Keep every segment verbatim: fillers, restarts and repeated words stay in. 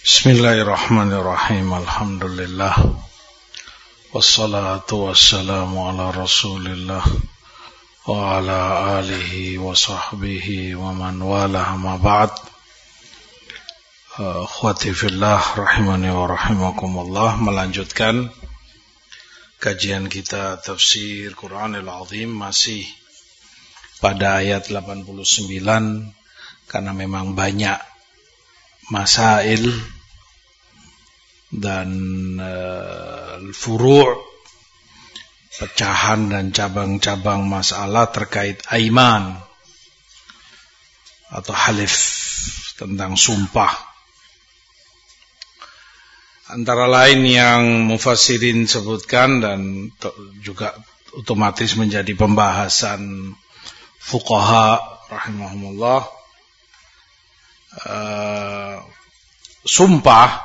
Bismillahirrahmanirrahim. Alhamdulillah. Wassalatu wassalamu ala Rasulillah wa ala alihi wa sahbihi wa man wala ma ba'd. Akhwati fillah rahimani wa rahimakumullah, melanjutkan kajian kita tafsir Quranil Azim, masih pada ayat delapan puluh sembilan, karena memang banyak masail dan uh, furu', pecahan dan cabang-cabang masalah terkait aiman atau halif, tentang sumpah. Antara lain yang mufassirin sebutkan dan juga otomatis menjadi pembahasan fuqaha rahimahumullah, Uh, sumpah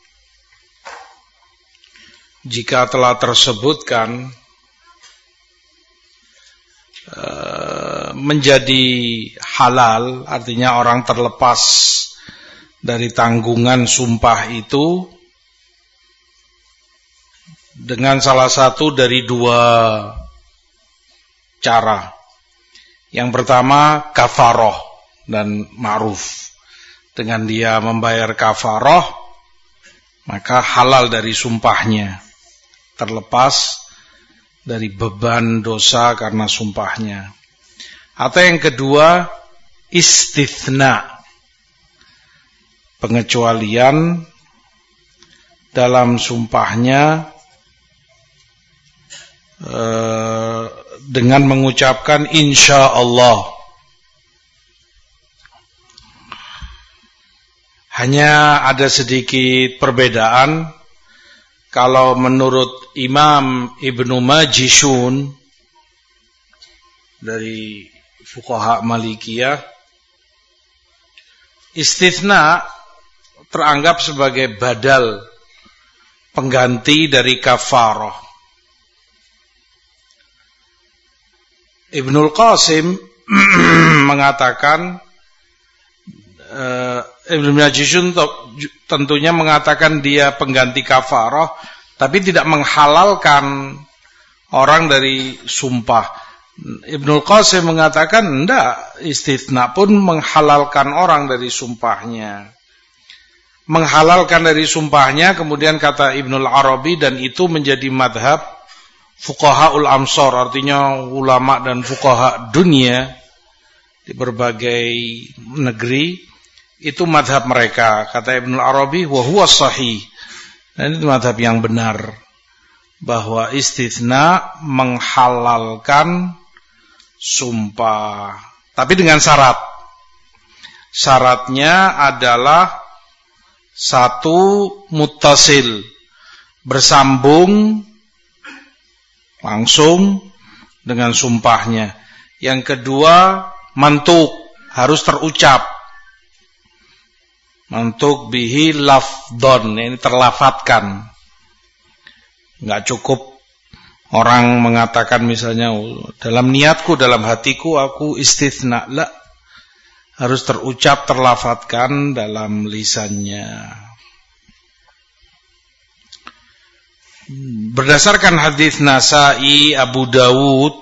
jika telah tersebutkan uh, menjadi halal, artinya orang terlepas dari tanggungan sumpah itu dengan salah satu dari dua cara. Yang pertama kafaroh dan ma'ruf. Dengan dia membayar kafaroh, maka halal dari sumpahnya, terlepas dari beban dosa karena sumpahnya. Atau yang kedua, istitsna, pengecualian dalam sumpahnya eh, dengan mengucapkan insya Allah. Hanya ada sedikit perbedaan. Kalau menurut Imam Ibnu Majishun dari fuqaha Malikiyah, istitsna teranggap sebagai badal, pengganti dari kafarah. Ibnul Qasim mengatakan, uh, Ibnu Majishun tentunya mengatakan dia pengganti kafarah, tapi tidak menghalalkan orang dari sumpah. Ibnu Qasim mengatakan enggak, istitsna pun menghalalkan orang dari sumpahnya. Menghalalkan dari sumpahnya, kemudian kata Ibnul Arabi, dan itu menjadi madhab fuqahaul amsar, artinya ulama dan fuqaha dunia di berbagai negeri. Itu madhab mereka, kata Ibnul Arabi, wa huwa sahih. Dan itu madhab yang benar, bahwa istitsna menghalalkan sumpah, tapi dengan syarat. Syaratnya adalah satu, muttasil, bersambung langsung dengan sumpahnya. Yang kedua, mantuk, harus terucap. Mantuk bihi lafdon, ini terlafatkan. Enggak cukup orang mengatakan misalnya, dalam niatku, dalam hatiku aku istitsna. La, harus terucap, terlafatkan dalam lisannya. Berdasarkan hadis Nasa'i, Abu Dawud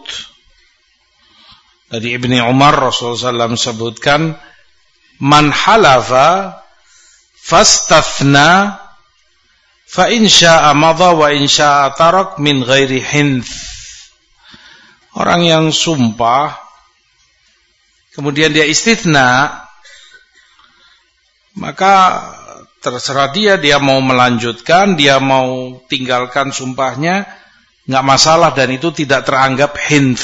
dari Ibni Umar, Rasulullah shallallahu alaihi wasallam sebutkan, man halafa fastathna fa in syaa'a madha wa in syaa'a tarak min ghairi hinth. Orang yang sumpah kemudian dia istitsna, maka terserah dia, dia mau melanjutkan, dia mau tinggalkan sumpahnya, enggak masalah, dan itu tidak teranggap hinth.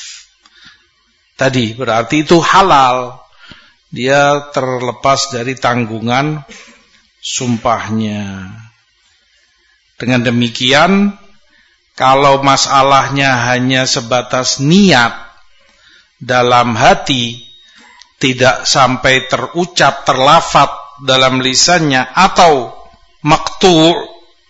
Tadi berarti itu halal. Dia terlepas dari tanggungan sumpahnya. Dengan demikian, kalau masalahnya hanya sebatas niat dalam hati, tidak sampai terucap, terlafat dalam lisannya, atau maktu',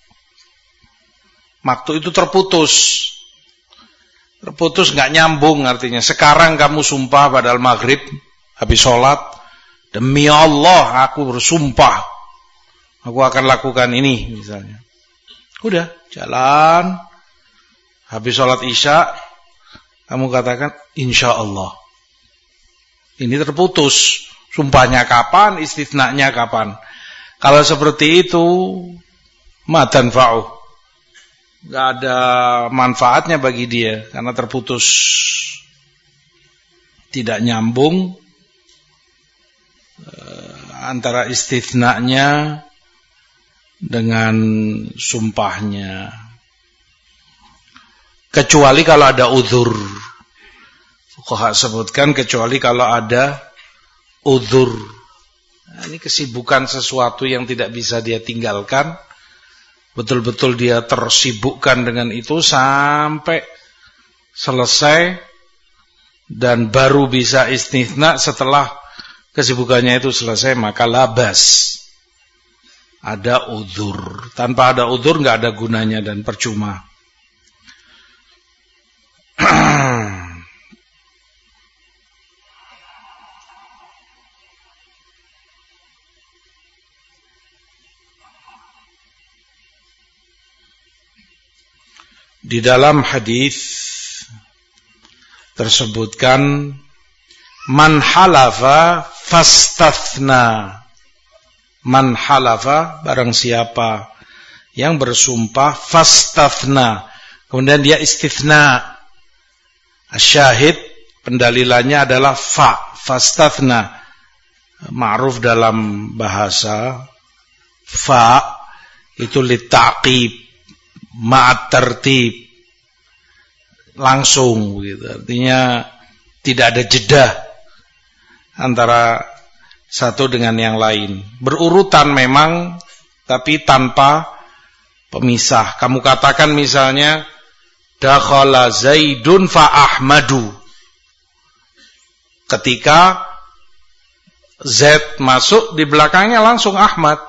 maktu' itu terputus, terputus nggak nyambung, artinya sekarang kamu sumpah padahal maghrib habis sholat, demi Allah aku bersumpah Aku akan lakukan ini misalnya. Udah, jalan. Habis sholat isya, kamu katakan, insya Allah. Ini terputus. Sumpahnya kapan, istitnanya kapan. Kalau seperti itu, ma tanfa'uh. Gak ada manfaatnya bagi dia, karena terputus. Tidak nyambung antara istitnanya dengan sumpahnya. Kecuali kalau ada uzur. Fuqaha sebutkan kecuali kalau ada uzur. Nah, ini kesibukan sesuatu yang tidak bisa dia tinggalkan. Betul-betul dia tersibukkan dengan itu sampai selesai dan baru bisa istithna setelah kesibukannya itu selesai, maka labas. Ada uzur. Tanpa ada uzur nggak ada gunanya dan percuma. Di dalam hadis tersebutkan man halafa fastathna. Man halafa, barang siapa yang bersumpah, fastathna, kemudian dia istithna. Asyahid pendalilannya adalah fa, fastathna. Ma'ruf dalam bahasa, fa itu litaqib, ma'at tertib, langsung gitu. Artinya tidak ada jeda antara satu dengan yang lain. Berurutan memang, tapi tanpa pemisah. Kamu katakan misalnya, dakhala Zaidun fa Ahmadu. Ketika Z masuk, di belakangnya langsung Ahmad.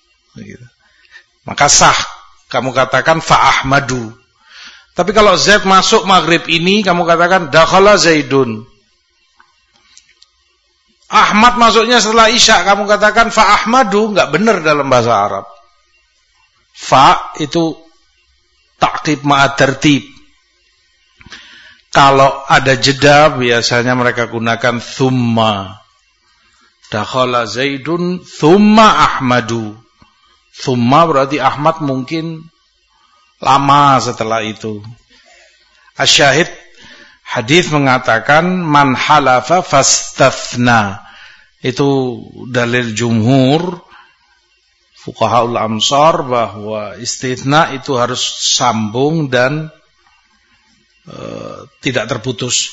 Maka sah. Kamu katakan fa Ahmadu. Tapi kalau Z masuk maghrib ini, kamu katakan dakhala Zaidun. Ahmad masuknya setelah Isya, kamu katakan fa Ahmadu, enggak benar dalam bahasa Arab. Fa itu ta'qib ma'at tertib. Kalau ada jeda, biasanya mereka gunakan thumma. Dakhala Zaidun thumma Ahmadu. Thumma berarti Ahmad mungkin lama setelah itu. Asyahid, hadis mengatakan man halafa fastathna. Itu dalil jumhur fuqahaul amsar bahwa istithna itu harus sambung dan e, tidak terputus.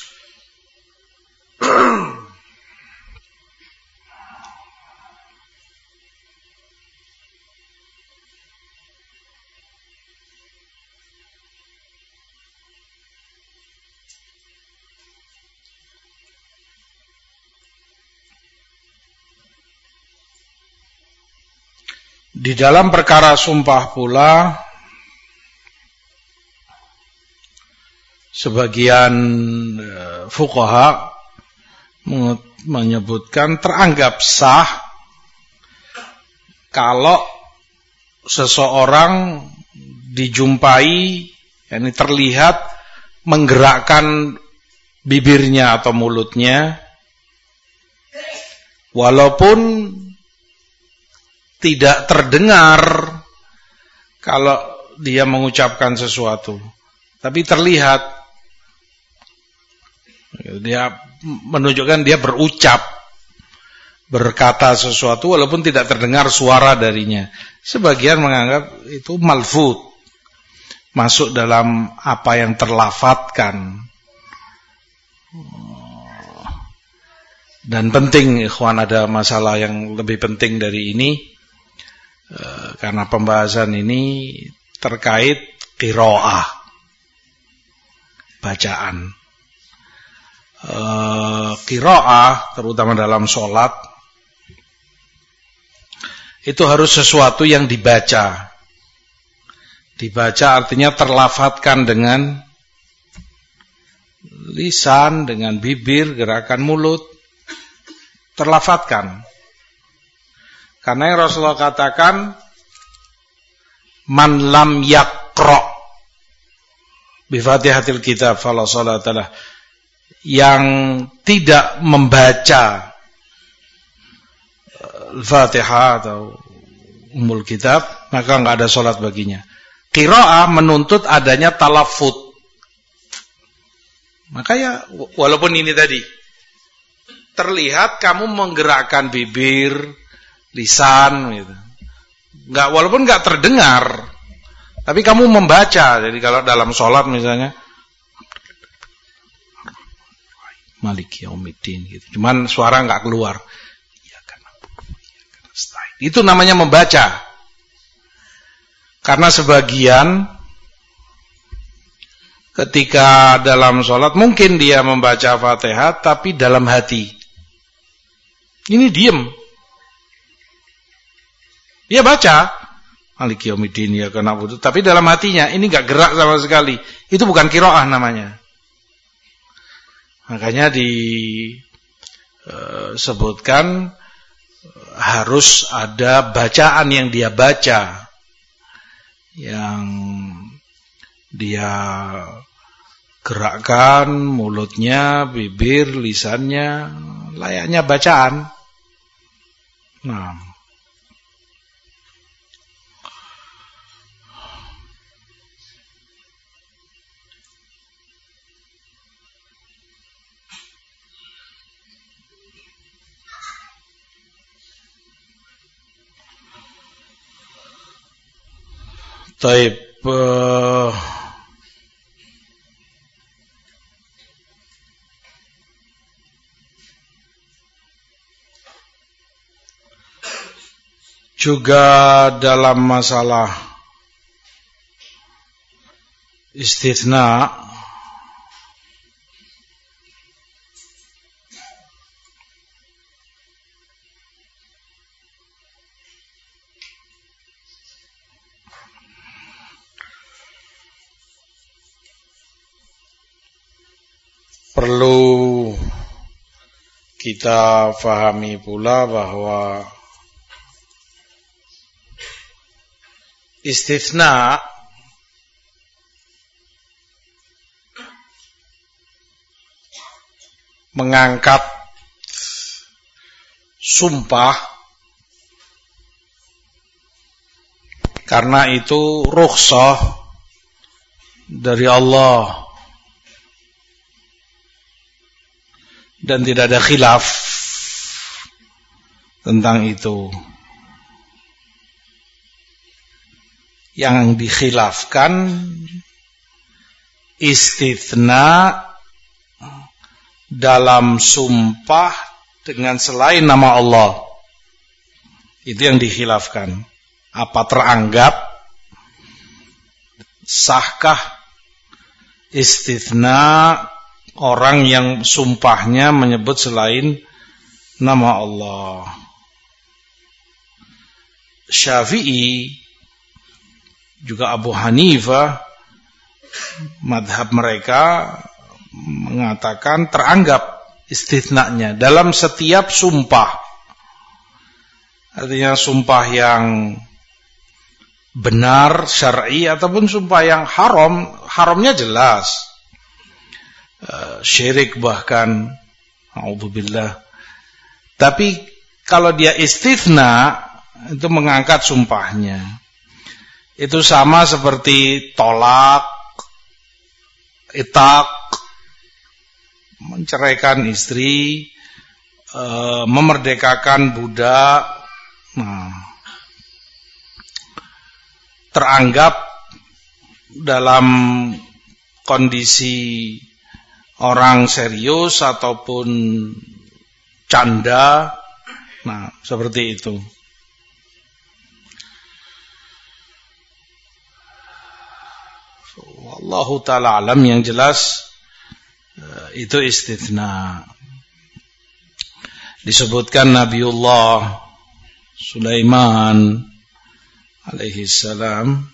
Di dalam perkara sumpah pula, sebagian fuqaha menyebutkan teranggap sah kalau seseorang dijumpai, yakni terlihat menggerakkan bibirnya atau mulutnya, walaupun tidak terdengar kalau dia mengucapkan sesuatu, tapi terlihat dia menunjukkan dia berucap, berkata sesuatu walaupun tidak terdengar suara darinya. Sebagian menganggap itu malfud, masuk dalam apa yang terlafatkan. Dan penting, ikhwan, ada masalah yang lebih penting dari ini. Karena pembahasan ini terkait qiraah, bacaan. E, qiraah terutama dalam sholat itu harus sesuatu yang dibaca. Dibaca artinya terlafatkan dengan lisan, dengan bibir, gerakan mulut, terlafatkan. Karena yang Rasulullah katakan man lam yaqra bi Fatihatil kitab fala salatalah, yang tidak membaca Al-Fatihah atau Ummul Kitab, maka enggak ada salat baginya. Qiraah menuntut adanya talaffuz. Maka ya walaupun ini tadi terlihat kamu menggerakkan bibir, lisan gitu. Enggak, walaupun enggak terdengar, tapi kamu membaca. Jadi kalau dalam salat misalnya Maliki Yaumiddin gitu. Cuman suara enggak keluar. Itu namanya membaca. Karena sebagian ketika dalam sholat mungkin dia membaca Fatihah tapi dalam hati ini diem. Dia baca Maliki Yaumiddin ya kana butuh, tapi dalam hatinya ini enggak gerak sama sekali. Itu bukan qiraah namanya. Makanya disebutkan harus ada bacaan yang dia baca, yang dia gerakkan mulutnya, bibir, lisannya, layaknya bacaan. Nah, Taib, uh, juga dalam masalah istitsna perlu kita fahami pula bahwa istitsna mengangkat sumpah karena itu rukhsah dari Allah dan tidak ada khilaf tentang itu. Yang dikhilafkan istitsna dalam sumpah dengan selain nama Allah. Itu yang dikhilafkan. Apa teranggap sahkah istitsna orang yang sumpahnya menyebut selain nama Allah. Syafi'i juga Abu Hanifah madhab mereka mengatakan teranggap istitsnanya dalam setiap sumpah. Artinya sumpah yang benar syar'i ataupun sumpah yang haram, haramnya jelas. Uh, syirik bahkan, a'udzubillah. Tapi kalau dia istitsna itu mengangkat sumpahnya. Itu sama seperti tolak, itak, menceraikan istri, uh, memerdekakan budak. Nah, teranggap dalam kondisi orang serius ataupun canda, nah seperti itu. Wallahu ta'ala alam, yang jelas itu istitsna. Disebutkan Nabiullah Sulaiman alaihi salam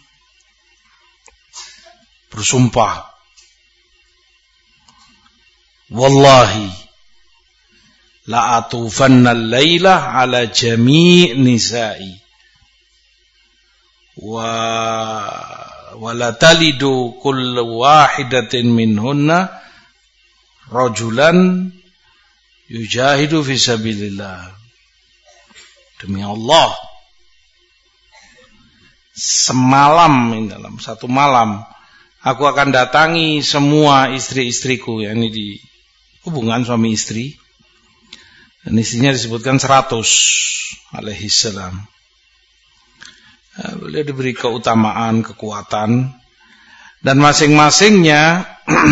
bersumpah, wallahi la atufanna al-laila ala jami' nisa'i wa wala talidu kullu wahidatin minhunna rajulan yujahidu fi sabilillah. Demi Allah, semalam, dalam satu malam, aku akan datangi semua istri-istriku, yakni di hubungan suami istri. Dan istrinya disebutkan seratus alaihi salam. Beliau diberi keutamaan, kekuatan, dan masing-masingnya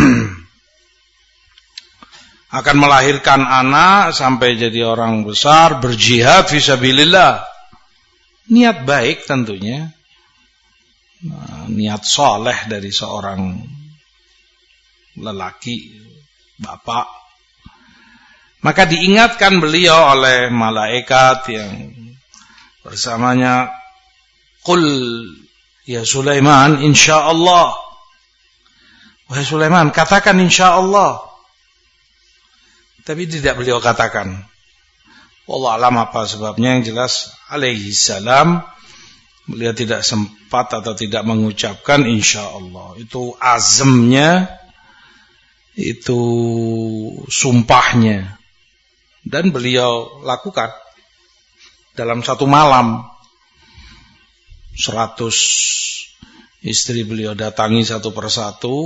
akan melahirkan anak sampai jadi orang besar, berjihad fisabilillah. Niat baik tentunya, nah, niat soleh dari seorang lelaki, bapak. Maka diingatkan beliau oleh malaikat yang bersamanya, Qul ya Sulaiman insyaallah. Wahai Sulaiman, katakan insyaallah. Tapi tidak beliau katakan. Wallahu alam apa sebabnya, yang jelas alaihi salam beliau tidak sempat atau tidak mengucapkan insyaallah. Itu azamnya, itu sumpahnya. Dan beliau lakukan dalam satu malam. Seratus istri beliau datangi satu persatu.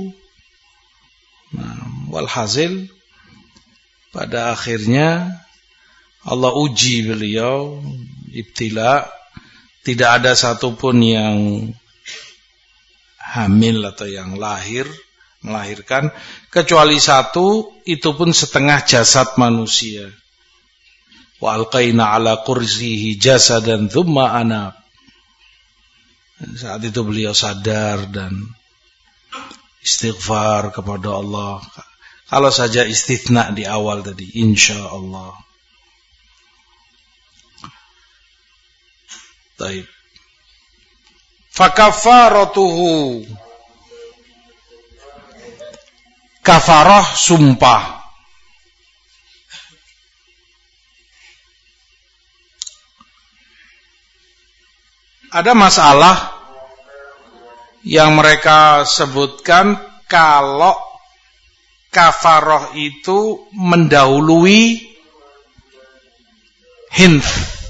Nah, walhasil pada akhirnya Allah uji beliau, ibtila. Tidak ada satupun yang hamil atau yang lahir, melahirkan, kecuali satu, itu pun setengah jasad manusia. Wa alqaina ala kursihi jasadan thumma anab. Saat itu beliau sadar dan istighfar kepada Allah. Kalau saja istitsna di awal tadi, insyaallah. Baik. Fakafaratuhu, kafarah sumpah. Ada masalah yang mereka sebutkan kalau kafarah itu mendahului hinf.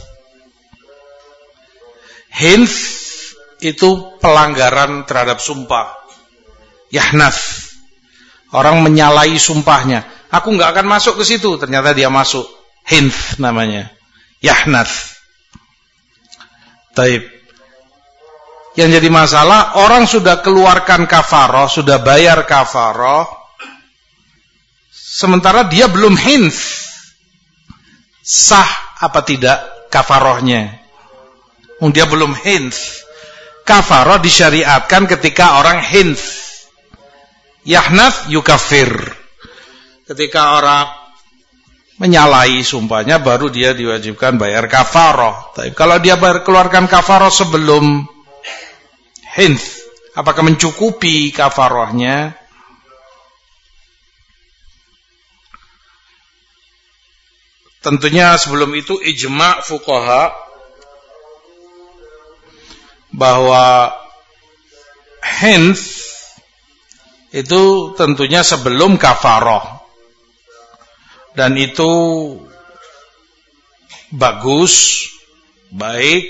Hinf itu pelanggaran terhadap sumpah. Yahnaf, orang menyalahi sumpahnya. Aku nggak akan masuk ke situ, ternyata dia masuk. Hinf namanya. Yahnaf. Taib. Yang jadi masalah, orang sudah keluarkan kafarah, sudah bayar kafarah, sementara dia belum hinf. Sah apa tidak kafarahnya? Dia belum hinf. Kafarah disyariatkan ketika orang hinf. Yahnaf yukafir. Ketika orang menyalahi sumpahnya, baru dia diwajibkan bayar kafarah. Tapi kalau dia keluarkan kafarah sebelum hinf, apakah mencukupi kafarahnya? Tentunya sebelum itu ijma' fuqaha bahwa hinf itu tentunya sebelum kafarah, dan itu bagus, baik,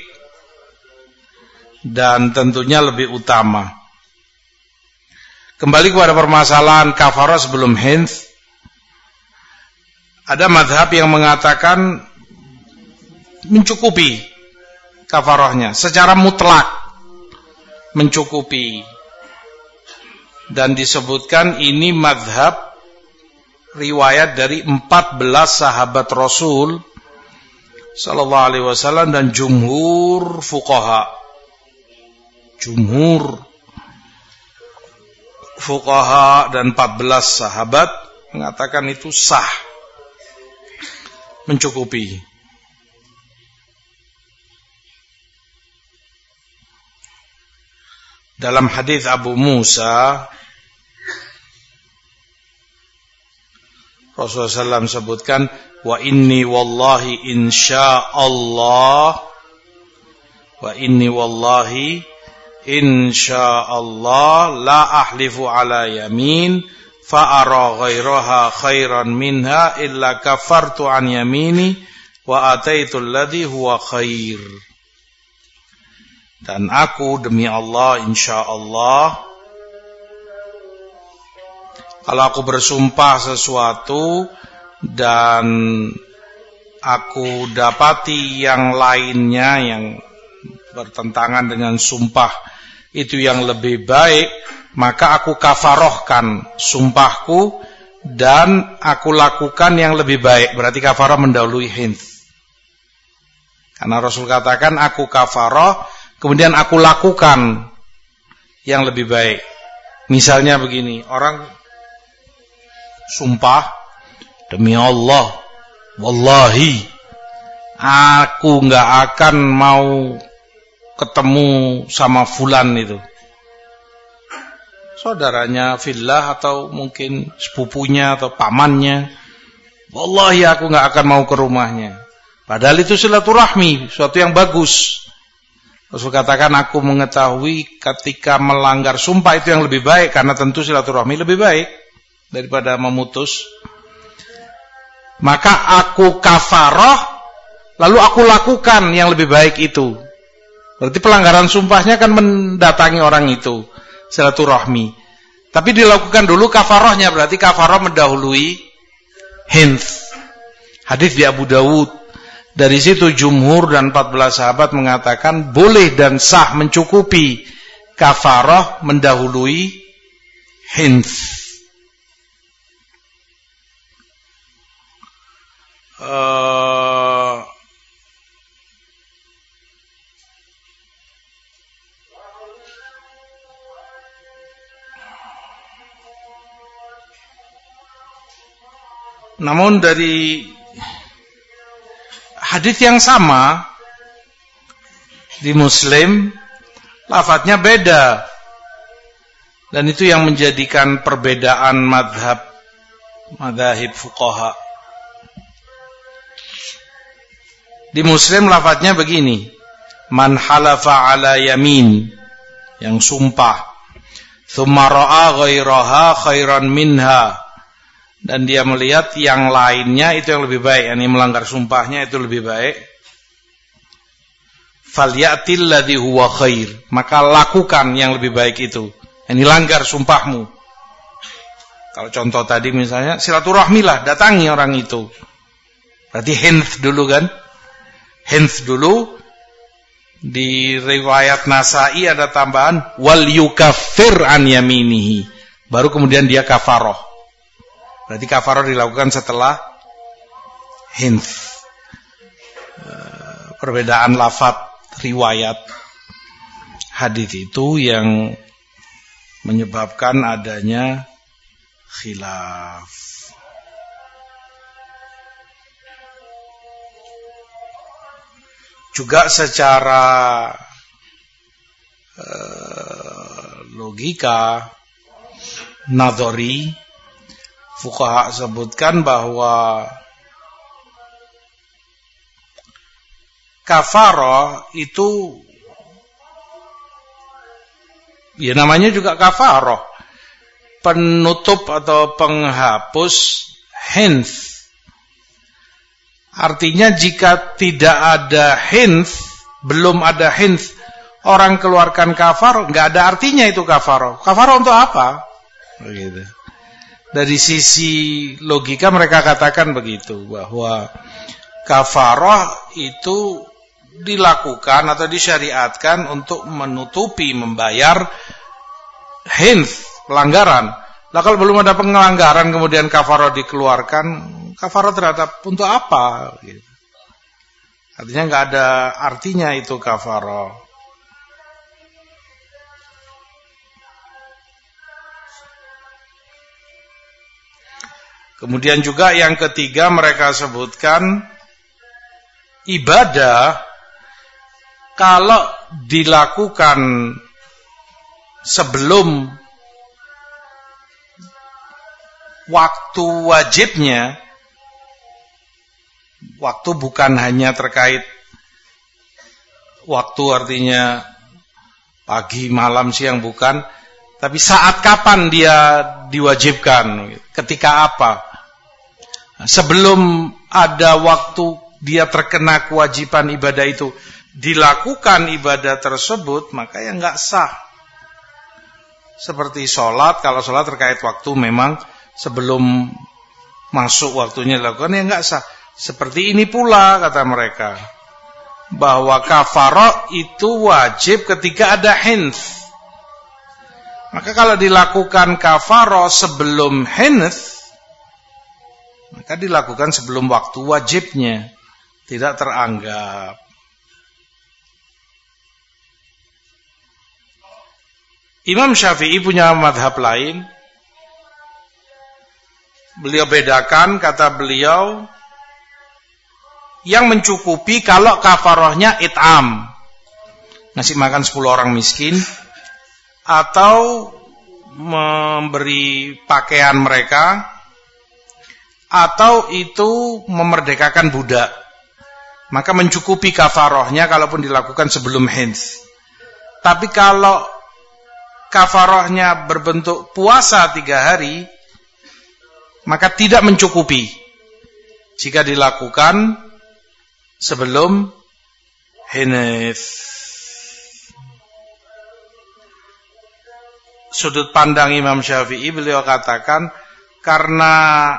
dan tentunya lebih utama. Kembali kepada permasalahan kafarah sebelum hinf, ada mazhab yang mengatakan mencukupi kafarahnya secara mutlak, mencukupi. Dan disebutkan ini mazhab riwayat dari empat belas sahabat Rasul sallallahu alaihi wasallam dan jumhur fuqaha. Jumhur fuqaha dan empat belas sahabat mengatakan itu sah, mencukupi. Dalam hadis Abu Musa, Rasulullah sallallahu alaihi wasallam sebutkan, wa inni wallahi insyaallah wa inni wallahi insyaallah la ahlifu ala yamin fa ara ghairaha khairan minha illa kafartu an yamini wa ataitu alladhi huwa khair. Dan aku demi Allah insyaallah, kalau aku bersumpah sesuatu dan aku dapati yang lainnya yang bertentangan dengan sumpah itu yang lebih baik, maka aku kafarohkan sumpahku dan aku lakukan yang lebih baik. Berarti kafaroh mendahului hinth. Karena Rasul katakan aku kafaroh, kemudian aku lakukan yang lebih baik. Misalnya begini, orang sumpah, demi Allah, wallahi, aku nggak akan mau ketemu sama fulan itu. Saudaranya fillah atau mungkin sepupunya atau pamannya. Wallahi aku nggak akan mau ke rumahnya. Padahal itu silaturahmi, suatu yang bagus. Rasul katakan aku mengetahui ketika melanggar sumpah itu yang lebih baik, karena tentu silaturahmi lebih baik daripada memutus. Maka aku kafaroh, lalu aku lakukan yang lebih baik itu. Berarti pelanggaran sumpahnya kan mendatangi orang itu, silaturahmi. Tapi dilakukan dulu kafarohnya, berarti kafaroh mendahului hinth. Hadis di Abu Dawud. Dari situ jumhur dan empat belas sahabat mengatakan boleh dan sah mencukupi kafaroh mendahului hinth. Uh, namun dari hadis yang sama di Muslim, lafadznya beda, dan itu yang menjadikan perbedaan madhab madhahib fuqaha. Di Muslim lafadznya begini, man halafa ala yamin, yang sumpah, thumma ra'a ghairaha khairan minha, dan dia melihat yang lainnya itu yang lebih baik, yakni melanggar sumpahnya itu lebih baik, falyatil ladzi huwa khair, maka lakukan yang lebih baik itu, yakni langgar sumpahmu. Kalau contoh tadi misalnya silaturahmilah, datangi orang itu, berarti hinth dulu kan. Hinth dulu. Di riwayat Nasa'i ada tambahan wal yukaffir an yaminihi, baru kemudian dia kafaroh. Berarti kafaroh dilakukan setelah hinth. Perbedaan lafadz riwayat hadis itu yang menyebabkan adanya khilaf. Juga secara uh, logika nadhari, fuqaha sebutkan bahwa kafarah itu ya namanya juga kafarah, penutup atau penghapus hinth. Artinya jika tidak ada hinth, belum ada hinth, orang keluarkan kafarah, nggak ada artinya itu kafarah. Kafarah untuk apa? Begitu. Dari sisi logika mereka katakan begitu, bahwa kafarah itu dilakukan atau disyariatkan untuk menutupi, membayar hinth, pelanggaran. Lah kalau belum ada pelanggaran kemudian kafarah dikeluarkan, kafarah terhadap untuk apa? Gitu. Artinya nggak ada artinya itu kafarah. Kemudian juga yang ketiga mereka sebutkan ibadah kalau dilakukan sebelum waktu wajibnya, waktu bukan hanya terkait waktu artinya pagi, malam, siang bukan, tapi saat kapan dia diwajibkan, ketika apa. Sebelum ada waktu dia terkena kewajiban ibadah itu, dilakukan ibadah tersebut, maka ya enggak sah. Seperti sholat, kalau sholat terkait waktu memang sebelum masuk waktunya dilakukan, ya enggak sah. Seperti ini pula kata mereka, bahwa kafarah itu wajib ketika ada hinth. Maka kalau dilakukan kafarah sebelum hinth, maka dilakukan sebelum waktu wajibnya, tidak teranggap. Imam Syafi'i punya madhab lain. Beliau bedakan, kata beliau, yang mencukupi kalau kafarahnya it'am, ngasih makan sepuluh orang miskin, atau memberi pakaian mereka, atau itu memerdekakan budak, maka mencukupi kafarahnya kalaupun dilakukan sebelum hinth. Tapi kalau kafarahnya berbentuk puasa tiga hari, maka tidak mencukupi jika dilakukan sebelum hinth. Sudut pandang Imam Syafi'i, beliau katakan, karena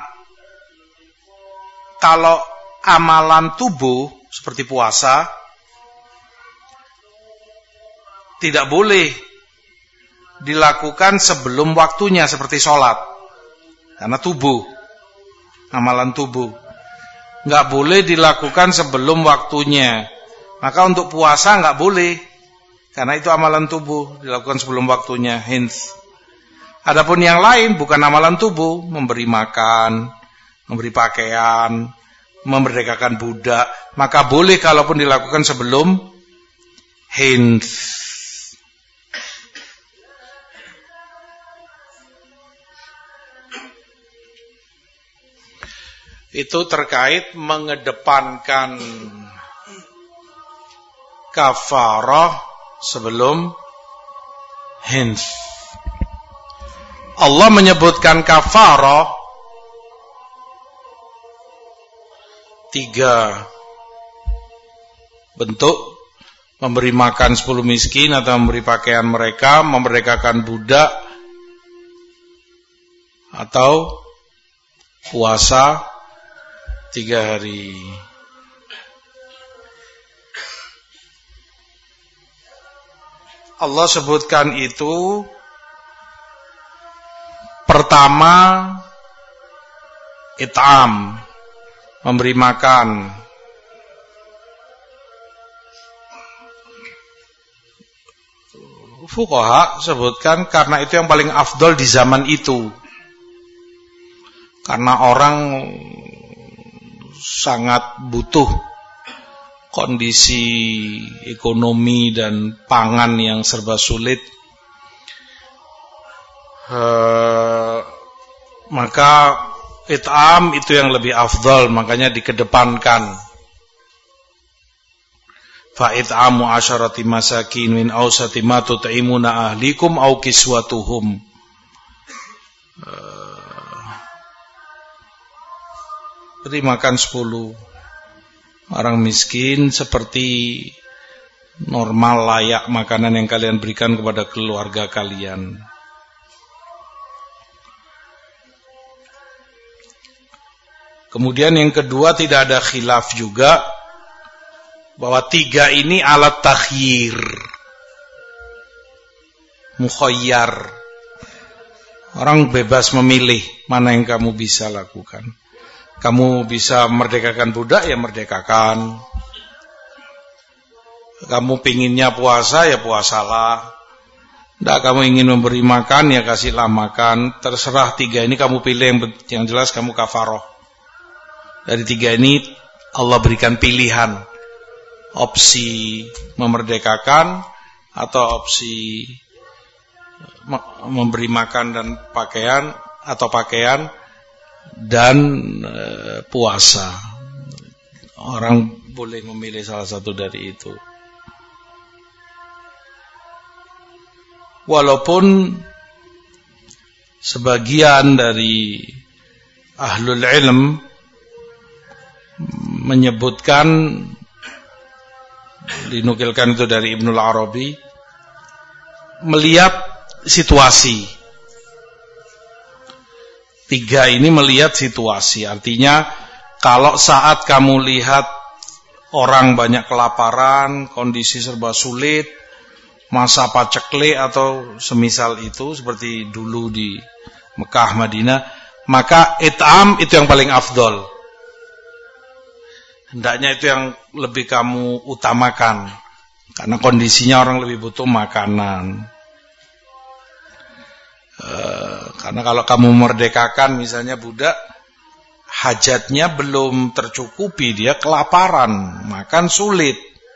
kalau amalan tubuh seperti puasa tidak boleh dilakukan sebelum waktunya seperti sholat, karena tubuh, amalan tubuh nggak boleh dilakukan sebelum waktunya. Maka untuk puasa nggak boleh, karena itu amalan tubuh, dilakukan sebelum waktunya, hinth. Adapun yang lain bukan amalan tubuh, memberi makan, memberi pakaian, memerdekakan budak, maka boleh kalaupun dilakukan sebelum hinth. Itu terkait mengedepankan kafarah sebelum hinth. Allah menyebutkan kafarah tiga bentuk: memberi makan sepuluh miskin atau memberi pakaian mereka, memerdekakan budak, atau puasa tiga hari. Allah sebutkan itu pertama it'am, memberi makan. Fuqaha sebutkan karena itu yang paling afdol di zaman itu, karena orang sangat butuh, kondisi ekonomi dan pangan yang serba sulit. e, Maka it'am itu yang lebih afdal, makanya dikedepankan. Fa it'amu asyarati masakin min awsati ma tut'imuna ahlikum aw kiswatuhum. Beri makan sepuluh orang miskin seperti normal, layak makanan yang kalian berikan kepada keluarga kalian. Kemudian yang kedua, tidak ada khilaf juga bahwa tiga ini alat takhyir, mukhayyar. Orang bebas memilih mana yang kamu bisa lakukan. Kamu bisa merdekakan budak, ya merdekakan. Kamu pinginnya puasa, ya puasalah. Tidak, kamu ingin memberi makan, ya kasihlah makan. Terserah, tiga ini kamu pilih, yang, yang jelas kamu kafaroh. Dari tiga ini Allah berikan pilihan, opsi memerdekakan atau opsi memberi makan dan pakaian, atau pakaian dan e, puasa. Orang boleh memilih salah satu dari itu. Walaupun sebagian dari ahlul ilm menyebutkan, dinukilkan itu dari Ibnul Arabi, melihat situasi. Tiga ini melihat situasi. Artinya kalau saat kamu lihat orang banyak kelaparan, kondisi serba sulit, masa paceklik atau semisal itu seperti dulu di Mekah, Madinah, maka it'am itu yang paling afdol. Hendaknya itu yang lebih kamu utamakan, karena kondisinya orang lebih butuh makanan. E, karena kalau kamu merdekakan misalnya budak, hajatnya belum tercukupi, dia kelaparan, makan sulit.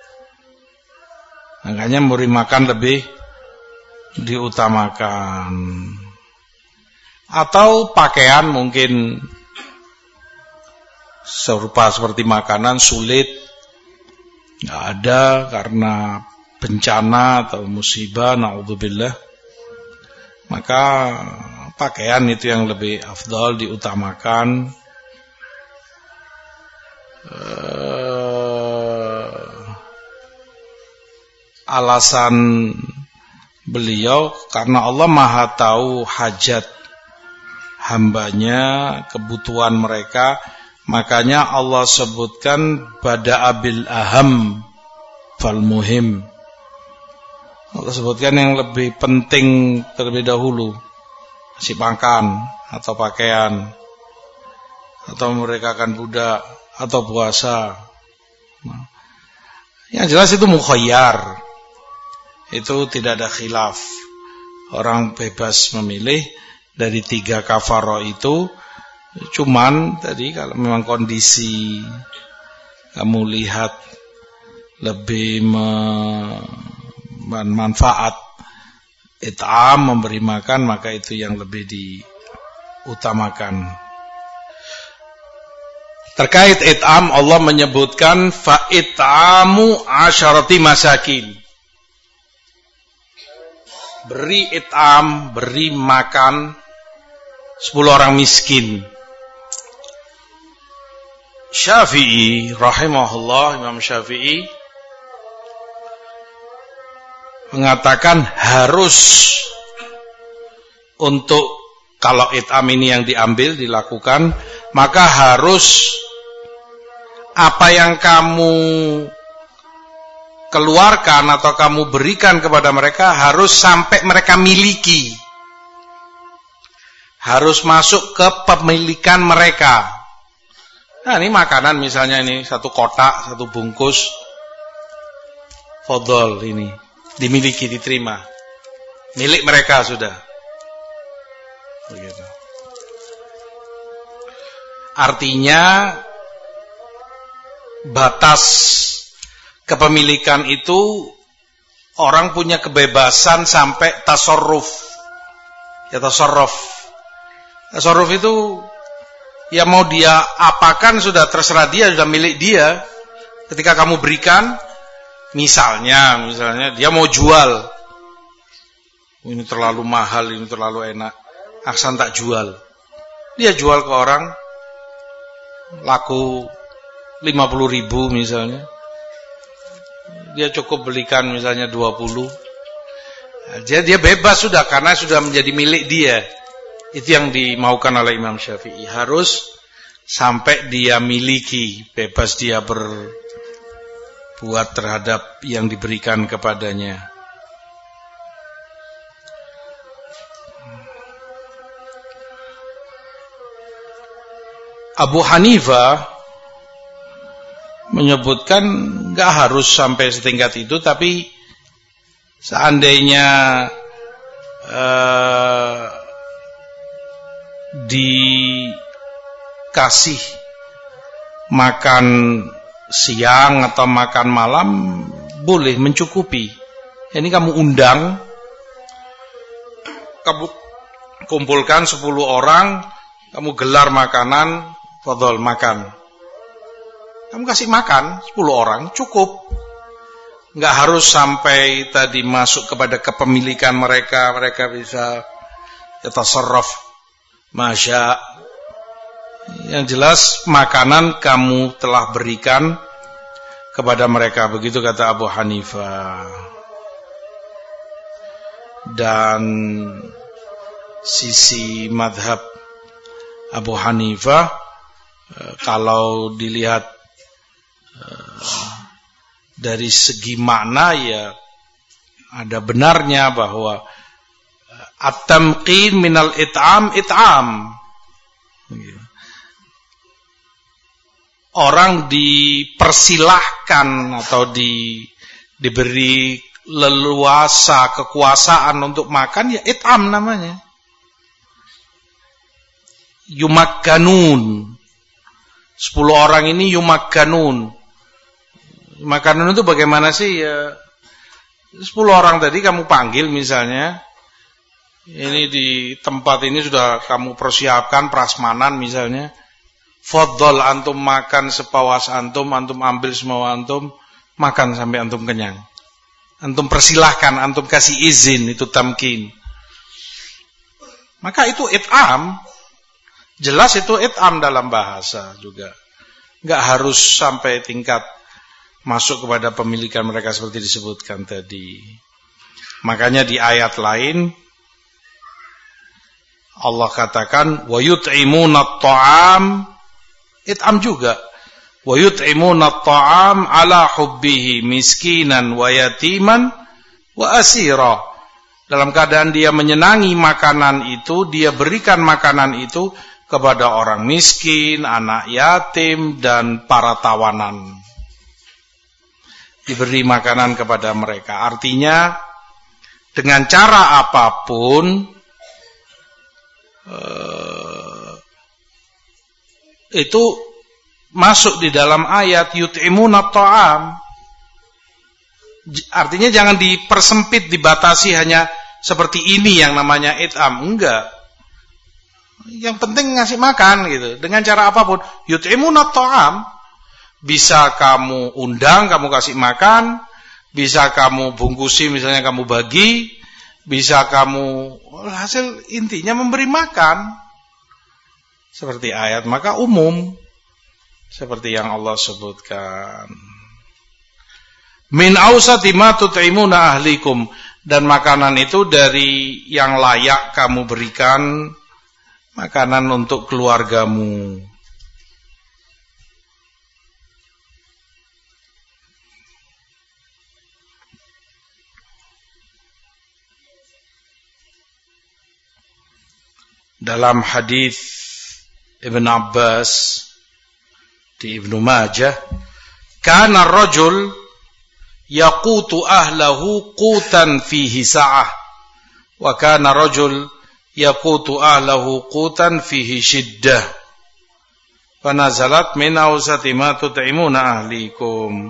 Makanya memberi makan lebih diutamakan. Atau pakaian mungkin serupa seperti makanan sulit, nggak ada karena bencana atau musibah, naudzubillah, maka pakaian itu yang lebih afdal diutamakan. Uh, alasan beliau karena Allah Maha tahu hajat hambanya, kebutuhan mereka. Makanya Allah sebutkan bada'a bil aham fal muhim. Allah sebutkan yang lebih penting terlebih dahulu, kasih makan atau pakaian, atau memerdekakan budak, atau puasa. Nah, yang jelas itu mukhayyar, itu tidak ada khilaf. Orang bebas memilih dari tiga kafarah itu. Cuman tadi kalau memang kondisi kamu lihat lebih bermanfaat it'am, memberi makan, maka itu yang lebih diutamakan. Terkait it'am, Allah menyebutkan fa it'amu asyarati masakin. Beri it'am, beri makan sepuluh orang miskin. Syafi'i rahimahullah, Imam Syafi'i mengatakan harus untuk kalau it'am ini yang diambil dilakukan, maka harus apa yang kamu keluarkan atau kamu berikan kepada mereka harus sampai mereka miliki, harus masuk ke pemilikan mereka. Nah, ini makanan misalnya ini satu kotak, satu bungkus, fadhol ini dimiliki, diterima, milik mereka sudah. Begitu. Artinya batas kepemilikan itu orang punya kebebasan sampai tasarruf. Ya tasarruf. Tasarruf itu ya mau dia apakan sudah terserah dia, sudah milik dia. Ketika kamu berikan, misalnya, misalnya dia mau jual, ini terlalu mahal, ini terlalu enak, aksan tak jual. Dia jual ke orang, laku lima puluh ribu misalnya, dia cukup belikan misalnya dua puluh. Jadi dia bebas sudah, karena sudah menjadi milik dia. Itu yang dimaukan oleh Imam Syafi'i. Harus sampai dia miliki, bebas dia berbuat terhadap yang diberikan kepadanya. Abu Hanifah menyebutkan enggak harus sampai setingkat itu, tapi seandainya uh, dikasih makan siang atau makan malam boleh mencukupi. Ini kamu undang, kamu kumpulkan sepuluh orang, kamu gelar makanan, fadhol makan. Kamu kasih makan sepuluh orang cukup. nggak harus sampai tadi masuk kepada kepemilikan mereka, mereka bisa yatasarraf masya. Yang jelas makanan kamu telah berikan kepada mereka, begitu kata Abu Hanifah. Dan sisi madhab Abu Hanifah, kalau dilihat dari segi makna, ya ada benarnya bahwa at-tamqin minal it'am it'am. Orang dipersilahkan atau di, diberi leluasa kekuasaan untuk makan, ya it'am namanya. Yumakkanun. Sepuluh orang ini yumakkanun. Makanan itu bagaimana sih? Ya, sepuluh orang tadi kamu panggil misalnya, ini di tempat ini sudah kamu persiapkan prasmanan misalnya. Fadhol antum makan sepawas antum, antum ambil semua antum, makan sampai antum kenyang. Antum persilahkan, antum kasih izin, itu tamkin. Maka itu it'am. Jelas itu it'am dalam bahasa juga. Enggak harus sampai tingkat masuk kepada pemilikan mereka seperti disebutkan tadi. Makanya di ayat lain Allah katakan wa yut'imuna at-ta'am, it'am juga. Wa yut'imuna at-ta'am ala hubbihi miskinan wa yatiman wa asira. Dalam keadaan dia menyenangi makanan itu, dia berikan makanan itu kepada orang miskin, anak yatim, dan para tawanan. Diberi makanan kepada mereka. Artinya dengan cara apapun uh, itu masuk di dalam ayat yut'imuna ta'am. Artinya jangan dipersempit, dibatasi hanya seperti ini yang namanya it'am. Enggak. Yang penting ngasih makan gitu. Dengan cara apapun. Yut'imuna ta'am. Bisa kamu undang, kamu kasih makan. Bisa kamu bungkusi, misalnya kamu bagi. Bisa kamu, hasil intinya memberi makan. Seperti ayat, maka umum. Seperti yang Allah sebutkan. Min awsati ma tut'imuna ahlikum. Dan makanan itu dari yang layak kamu berikan. Makanan untuk keluargamu. Dalam hadis Ibn Abbas di Ibnu Majah, kana rajul yaqutu ahlahu qutan fihi sa'ah wa kana rajul yaqutu ahlahu qutan fihi shiddah fa nazalat min awsati ma tut'imuna ahlikum.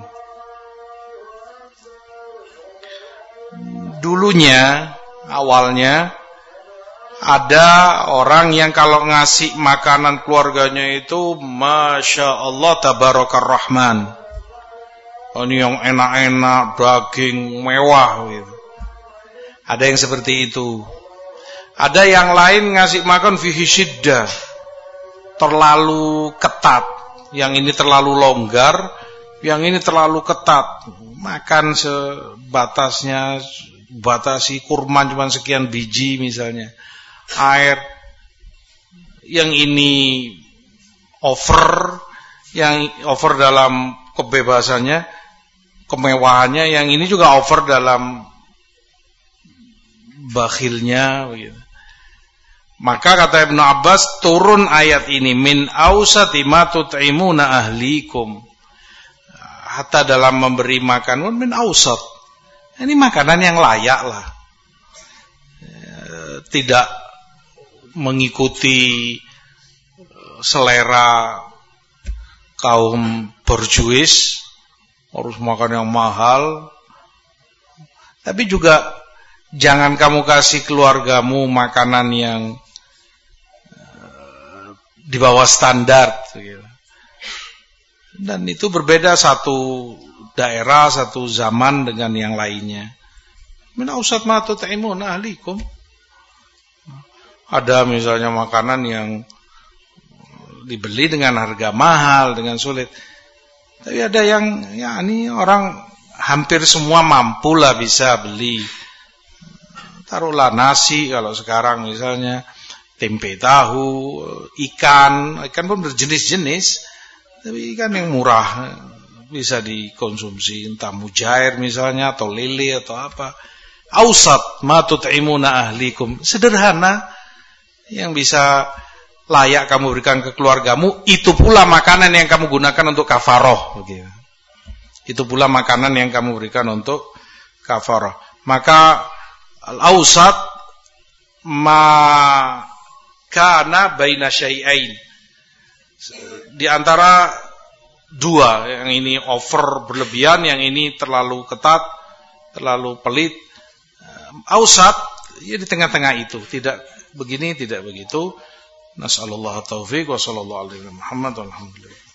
Dulunya, awalnya ada orang yang kalau ngasih makanan keluarganya itu Masya Allah Tabarakar Rahman. Ini yang enak-enak, daging mewah gitu. Ada yang seperti itu. Ada yang lain ngasih makan fihi syiddah, terlalu ketat. Yang ini terlalu longgar, yang ini terlalu ketat. Makan sebatasnya, batasi kurma cuma sekian biji misalnya. Air yang ini over, yang over dalam kebebasannya, kemewahannya, yang ini juga over dalam bakhilnya gitu. Maka kata Ibnu Abbas, turun ayat ini min awsati ma tut'imuna ahlikum. Hatta dalam memberi makan min awsat. Ini makanan yang layak lah. Tidak mengikuti selera kaum borjuis, harus makan yang mahal. Tapi juga jangan kamu kasih keluargamu makanan yang di bawah standar. Dan itu berbeda satu daerah, satu zaman dengan yang lainnya. Min ausat ma tut'imuna ahlikum. Ada misalnya makanan yang dibeli dengan harga mahal, dengan sulit. Tapi ada yang ya ini orang hampir semua mampu lah bisa beli. Taruhlah nasi kalau sekarang misalnya, tempe tahu, ikan, ikan pun berjenis-jenis. Tapi ikan yang murah bisa dikonsumsi, entah mujair misalnya atau lele atau apa. Ausat ma tut'imuna ahlikum, sederhana yang bisa layak kamu berikan ke keluargamu, itu pula makanan yang kamu gunakan untuk kafaroh begitu. Itu pula makanan yang kamu berikan untuk kafaroh. Maka al-ausat ma kana baina syai'ain, di antara dua, yang ini over berlebihan, yang ini terlalu ketat, terlalu pelit. Ausat ya di tengah-tengah itu, tidak begini, tidak begitu. Nasallallahu taufiq wa sallallahu alaihi wa Muhammad walhamdulillah.